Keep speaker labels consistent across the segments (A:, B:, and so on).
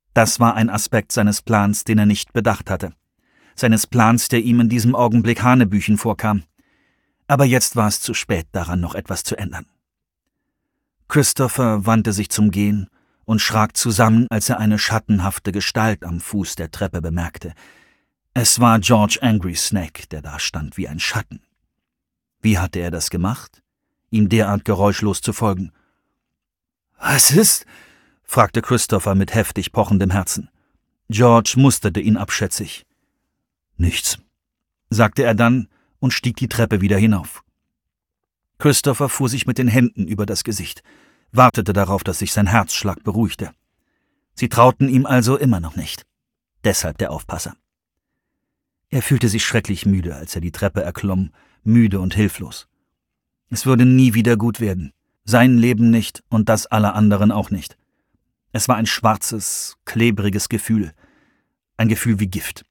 A: Das war ein Aspekt seines Plans, den er nicht bedacht hatte. Seines Plans, der ihm in diesem Augenblick hanebüchen vorkam. Aber jetzt war es zu spät, daran noch etwas zu ändern. Christopher wandte sich zum Gehen und schrak zusammen, als er eine schattenhafte Gestalt am Fuß der Treppe bemerkte. Es war George Angry Snake, der da stand wie ein Schatten. Wie hatte er das gemacht, ihm derart geräuschlos zu folgen? »Was ist?« fragte Christopher mit heftig pochendem Herzen. George musterte ihn abschätzig. »Nichts«, sagte er dann und stieg die Treppe wieder hinauf. Christopher fuhr sich mit den Händen über das Gesicht, wartete darauf, dass sich sein Herzschlag beruhigte. Sie trauten ihm also immer noch nicht. Deshalb der Aufpasser. Er fühlte sich schrecklich müde, als er die Treppe erklomm, müde und hilflos. Es würde nie wieder gut werden. Sein Leben nicht und das aller anderen auch nicht. Es war ein schwarzes, klebriges Gefühl. Ein Gefühl wie Gift.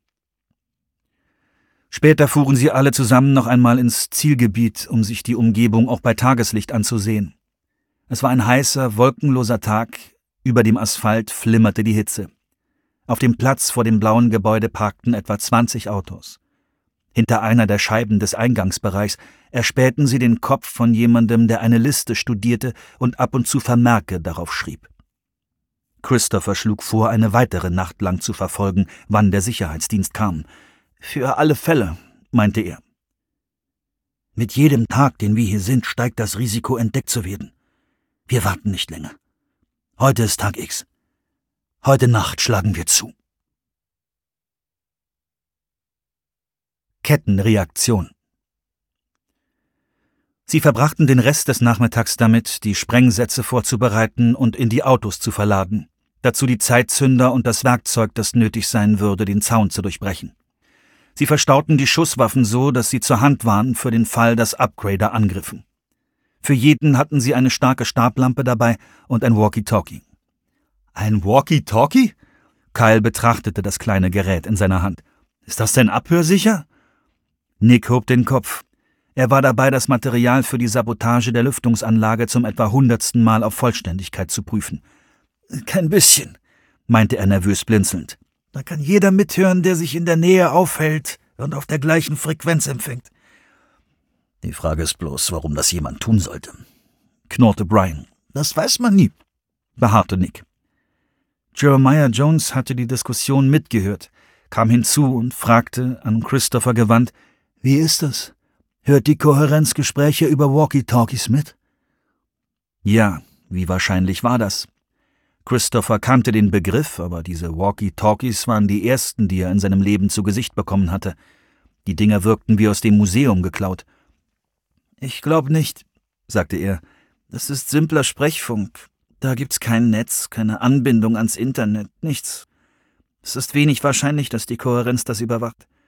A: Später fuhren sie alle zusammen noch einmal ins Zielgebiet, um sich die Umgebung auch bei Tageslicht anzusehen. Es war ein heißer, wolkenloser Tag, über dem Asphalt flimmerte die Hitze. Auf dem Platz vor dem blauen Gebäude parkten etwa 20 Autos. Hinter einer der Scheiben des Eingangsbereichs erspähten sie den Kopf von jemandem, der eine Liste studierte und ab und zu Vermerke darauf schrieb. Christopher schlug vor, eine weitere Nacht lang zu verfolgen, wann der Sicherheitsdienst kam. »Für alle Fälle«, meinte er. »Mit jedem Tag, den wir hier sind, steigt das Risiko, entdeckt zu werden. Wir warten nicht länger. Heute ist Tag X. Heute Nacht schlagen wir zu.« Kettenreaktion. Sie verbrachten den Rest des Nachmittags damit, die Sprengsätze vorzubereiten und in die Autos zu verladen. Dazu die Zeitzünder und das Werkzeug, das nötig sein würde, den Zaun zu durchbrechen. Sie verstauten die Schusswaffen so, dass sie zur Hand waren für den Fall, dass Upgrader angriffen. Für jeden hatten sie eine starke Stablampe dabei und ein Walkie-Talkie. »Ein Walkie-Talkie?« Kyle betrachtete das kleine Gerät in seiner Hand. »Ist das denn abhörsicher?« Nick hob den Kopf. Er war dabei, das Material für die Sabotage der Lüftungsanlage zum etwa 100. Mal auf Vollständigkeit zu prüfen. »Kein bisschen«, meinte er nervös blinzelnd. »Da kann jeder mithören, der sich in der Nähe aufhält und auf der gleichen Frequenz empfängt.« »Die Frage ist bloß, warum das jemand tun sollte«, knurrte Brian. »Das weiß man nie«, beharrte Nick. Jeremiah Jones hatte die Diskussion mitgehört, kam hinzu und fragte, an Christopher gewandt, »Wie ist das? Hört die Kohärenz Gespräche über Walkie-Talkies mit?« Ja, wie wahrscheinlich war das? Christopher kannte den Begriff, aber diese Walkie-Talkies waren die ersten, die er in seinem Leben zu Gesicht bekommen hatte. Die Dinger wirkten wie aus dem Museum geklaut. »Ich glaube nicht«, sagte er. »Das ist simpler Sprechfunk. Da gibt's kein Netz, keine Anbindung ans Internet, nichts. Es ist wenig wahrscheinlich, dass die Kohärenz das überwacht.